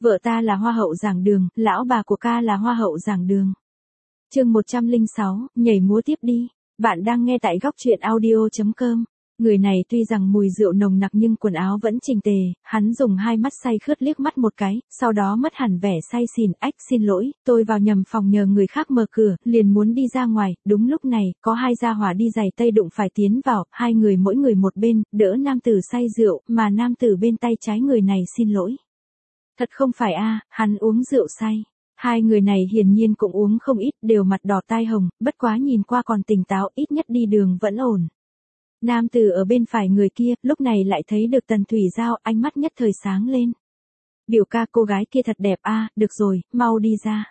Vợ ta là hoa hậu giảng đường, lão bà của ca là hoa hậu giảng đường. Chương 106, nhảy múa tiếp đi. Bạn đang nghe tại góc truyện audio.com. Người này tuy rằng mùi rượu nồng nặc nhưng quần áo vẫn chỉnh tề, hắn dùng hai mắt say khướt liếc mắt một cái, sau đó mất hẳn vẻ say xỉn. Ách, xin lỗi, tôi vào nhầm phòng nhờ người khác mở cửa, liền muốn đi ra ngoài. Đúng lúc này, có hai gia hỏa đi giày tây đụng phải tiến vào, hai người mỗi người một bên, đỡ nam tử say rượu, mà nam tử bên tay trái người này xin lỗi. Thật không phải hắn uống rượu say. Hai người này hiển nhiên cũng uống không ít, đều mặt đỏ tai hồng, bất quá nhìn qua còn tỉnh táo, ít nhất đi đường vẫn ổn. Nam tử ở bên phải người kia, lúc này lại thấy được Tần Thủy Giao, ánh mắt nhất thời sáng lên. Biểu ca, cô gái kia thật đẹp được rồi, mau đi ra.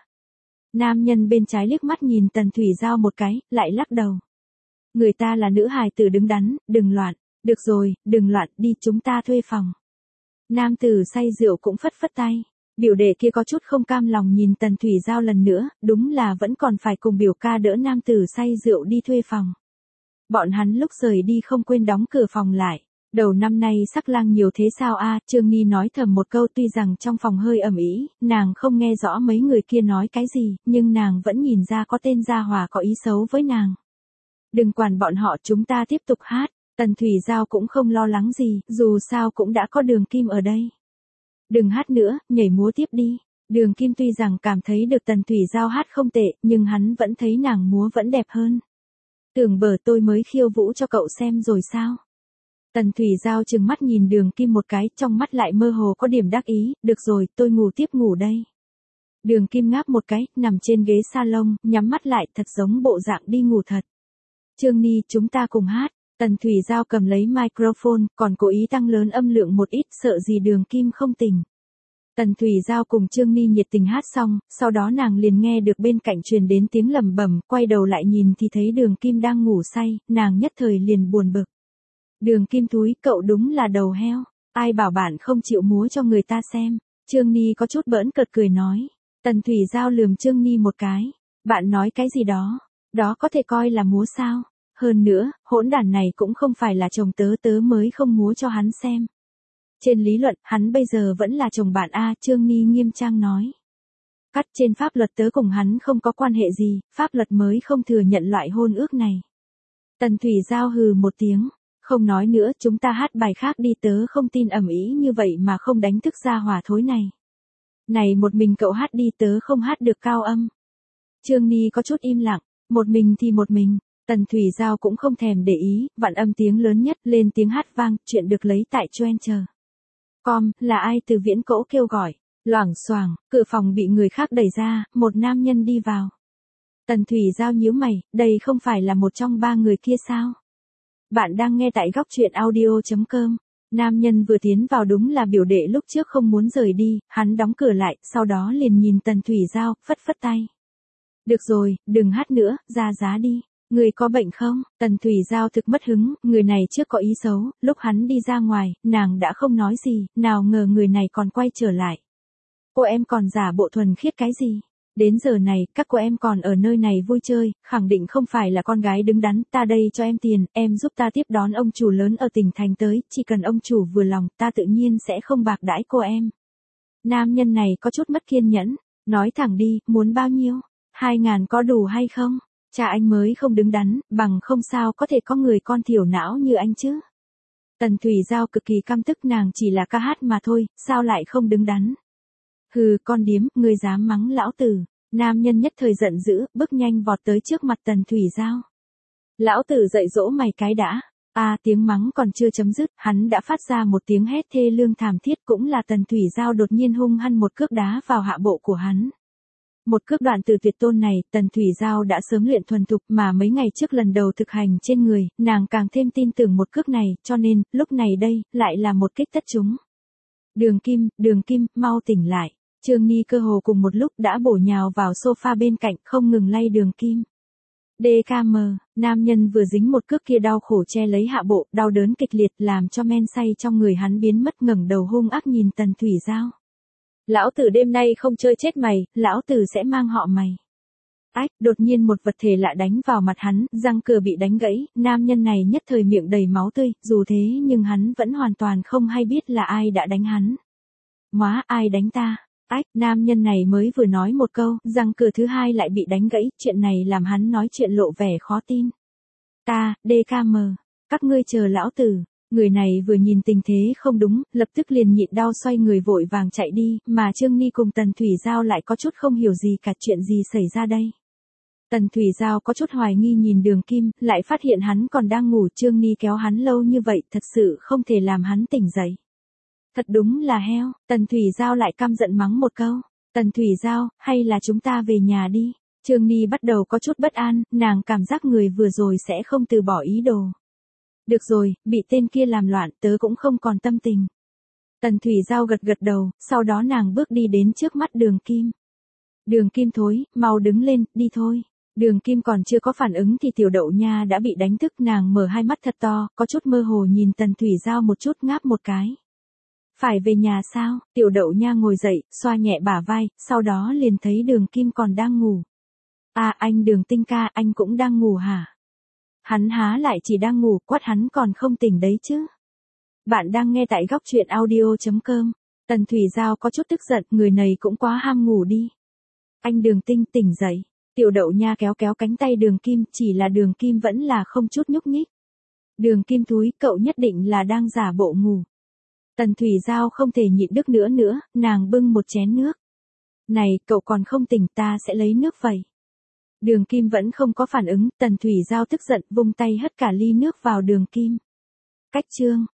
Nam nhân bên trái liếc mắt nhìn Tần Thủy Giao một cái, lại lắc đầu. Người ta là nữ hài tử đứng đắn, đừng loạn. Được rồi, đừng loạn, đi, chúng ta thuê phòng. Nam tử say rượu cũng phất phất tay. Biểu đệ kia có chút không cam lòng nhìn Tần Thủy Giao lần nữa, đúng là vẫn còn phải cùng biểu ca đỡ nam tử say rượu đi thuê phòng. Bọn hắn lúc rời đi không quên đóng cửa phòng lại. Đầu năm nay sắc lang nhiều thế sao Trương Nghi nói thầm một câu, tuy rằng trong phòng hơi ầm ĩ, nàng không nghe rõ mấy người kia nói cái gì, nhưng nàng vẫn nhìn ra có tên gia hỏa có ý xấu với nàng. Đừng quản bọn họ, chúng ta tiếp tục hát. Tần Thủy Giao cũng không lo lắng gì, dù sao cũng đã có Đường Kim ở đây. Đừng hát nữa, nhảy múa tiếp đi. Đường Kim tuy rằng cảm thấy được Tần Thủy Giao hát không tệ, nhưng hắn vẫn thấy nàng múa vẫn đẹp hơn. Tưởng bở tôi mới khiêu vũ cho cậu xem rồi sao? Tần Thủy Giao trừng mắt nhìn Đường Kim một cái, trong mắt lại mơ hồ có điểm đắc ý, được rồi, tôi ngủ tiếp ngủ đây. Đường Kim ngáp một cái, nằm trên ghế salon, nhắm mắt lại, thật giống bộ dạng đi ngủ thật. Trương Ni, chúng ta cùng hát. Tần Thủy Giao cầm lấy microphone, còn cố ý tăng lớn âm lượng một ít, sợ gì Đường Kim không tỉnh. Tần Thủy Giao cùng Trương Ni nhiệt tình hát xong, sau đó nàng liền nghe được bên cạnh truyền đến tiếng lẩm bẩm, quay đầu lại nhìn thì thấy Đường Kim đang ngủ say, nàng nhất thời liền buồn bực. Đường Kim thúi, cậu đúng là đầu heo, ai bảo bạn không chịu múa cho người ta xem. Trương Ni có chút bỡn cợt cười nói. Tần Thủy Giao lườm Trương Ni một cái, bạn nói cái gì đó, đó có thể coi là múa sao? Hơn nữa, hỗn đản này cũng không phải là chồng tớ mới không múa cho hắn xem. Trên lý luận, hắn bây giờ vẫn là chồng bạn Trương Ni nghiêm trang nói. Cắt, trên pháp luật tớ cùng hắn không có quan hệ gì, pháp luật mới không thừa nhận loại hôn ước này. Tần Thủy Giao hừ một tiếng, không nói nữa, chúng ta hát bài khác đi, tớ không tin ầm ĩ như vậy mà không đánh thức gia hỏa thối này. Này, một mình cậu hát đi, tớ không hát được cao âm. Trương Ni có chút im lặng, một mình thì một mình. Tần Thủy Giao cũng không thèm để ý, vặn âm tiếng lớn nhất, lên tiếng hát vang, chuyện được lấy tại Twitter.com, là ai? Từ Viễn Cỗ kêu gọi. Loảng xoảng, cửa phòng bị người khác đẩy ra, một nam nhân đi vào. Tần Thủy Giao nhíu mày, đây không phải là một trong ba người kia sao? Bạn đang nghe tại góc truyện audio.com. Nam nhân vừa tiến vào đúng là biểu đệ lúc trước không muốn rời đi, hắn đóng cửa lại, sau đó liền nhìn Tần Thủy Giao, phất phất tay. Được rồi, đừng hát nữa, ra giá đi. Người có bệnh không? Tần Thủy Giao thực mất hứng, người này trước có ý xấu, lúc hắn đi ra ngoài, nàng đã không nói gì, nào ngờ người này còn quay trở lại. Cô em còn giả bộ thuần khiết cái gì? Đến giờ này, các cô em còn ở nơi này vui chơi, khẳng định không phải là con gái đứng đắn, ta đây cho em tiền, em giúp ta tiếp đón ông chủ lớn ở tỉnh thành tới, chỉ cần ông chủ vừa lòng, ta tự nhiên sẽ không bạc đãi cô em. Nam nhân này có chút mất kiên nhẫn, nói thẳng đi, muốn bao nhiêu? 2.000 có đủ hay không? Cha anh mới không đứng đắn, bằng không sao có thể có người con thiểu não như anh chứ. Tần Thủy Giao cực kỳ căm tức, nàng chỉ là ca hát mà thôi, sao lại không đứng đắn. Hừ, con điếm, ngươi dám mắng lão tử. Nam nhân nhất thời giận dữ, bước nhanh vọt tới trước mặt Tần Thủy Giao. Lão tử dạy dỗ mày cái đã. Tiếng mắng còn chưa chấm dứt, hắn đã phát ra một tiếng hét thê lương thảm thiết, cũng là Tần Thủy Giao đột nhiên hung hăng một cước đá vào hạ bộ của hắn. Một cước đoạn từ tuyệt tôn này, Tần Thủy Giao đã sớm luyện thuần thục, mà mấy ngày trước lần đầu thực hành trên người, nàng càng thêm tin tưởng một cước này, cho nên, lúc này đây, lại là một kích tất chúng. Đường Kim, mau tỉnh lại. Trương Ni cơ hồ cùng một lúc đã bổ nhào vào sofa bên cạnh, không ngừng lay Đường Kim. DKM, nam nhân vừa dính một cước kia đau khổ che lấy hạ bộ, đau đớn kịch liệt làm cho men say trong người hắn biến mất, ngẩng đầu hung ác nhìn Tần Thủy Giao. Lão tử đêm nay không chơi chết mày, lão tử sẽ mang họ mày. Ách, đột nhiên một vật thể lạ đánh vào mặt hắn, răng cửa bị đánh gãy, nam nhân này nhất thời miệng đầy máu tươi, dù thế nhưng hắn vẫn hoàn toàn không hay biết là ai đã đánh hắn. Móa, ai đánh ta? Ách, nam nhân này mới vừa nói một câu, răng cửa thứ hai lại bị đánh gãy, chuyện này làm hắn nói chuyện lộ vẻ khó tin. DKM, các ngươi chờ lão tử. Người này vừa nhìn tình thế không đúng, lập tức liền nhịn đau xoay người vội vàng chạy đi, mà Trương Ni cùng Tần Thủy Giao lại có chút không hiểu gì cả, chuyện gì xảy ra đây. Tần Thủy Giao có chút hoài nghi nhìn Đường Kim, lại phát hiện hắn còn đang ngủ, Trương Ni kéo hắn lâu như vậy, thật sự không thể làm hắn tỉnh dậy. Thật đúng là heo, Tần Thủy Giao lại căm giận mắng một câu. Tần Thủy Giao, hay là chúng ta về nhà đi. Trương Ni bắt đầu có chút bất an, nàng cảm giác người vừa rồi sẽ không từ bỏ ý đồ. Được rồi, bị tên kia làm loạn, tớ cũng không còn tâm tình. Tần Thủy Giao gật gật đầu, sau đó nàng bước đi đến trước mắt Đường Kim. Đường Kim thối, mau đứng lên, đi thôi. Đường Kim còn chưa có phản ứng thì Tiểu Đậu Nha đã bị đánh thức, nàng mở hai mắt thật to, có chút mơ hồ nhìn Tần Thủy Giao một chút, ngáp một cái. Phải về nhà sao? Tiểu Đậu Nha ngồi dậy, xoa nhẹ bả vai, sau đó liền thấy Đường Kim còn đang ngủ. À, anh Đường Tinh ca, anh cũng đang ngủ hả? Hắn há lại chỉ đang ngủ, quát hắn còn không tỉnh đấy chứ. Bạn đang nghe tại góc truyện audio.com. Tần Thủy Giao có chút tức giận, người này cũng quá ham ngủ đi. Anh Đường Tinh, tỉnh dậy. Tiểu Đậu Nha kéo kéo cánh tay Đường Kim, chỉ là Đường Kim vẫn là không chút nhúc nhích. Đường Kim thúi, cậu nhất định là đang giả bộ ngủ. Tần Thủy Giao không thể nhịn được nữa, nàng bưng một chén nước. Này, cậu còn không tỉnh, ta sẽ lấy nước vậy. Đường Kim vẫn không có phản ứng, Tần Thủy Giao tức giận, vung tay hất cả ly nước vào Đường Kim. Cách chương.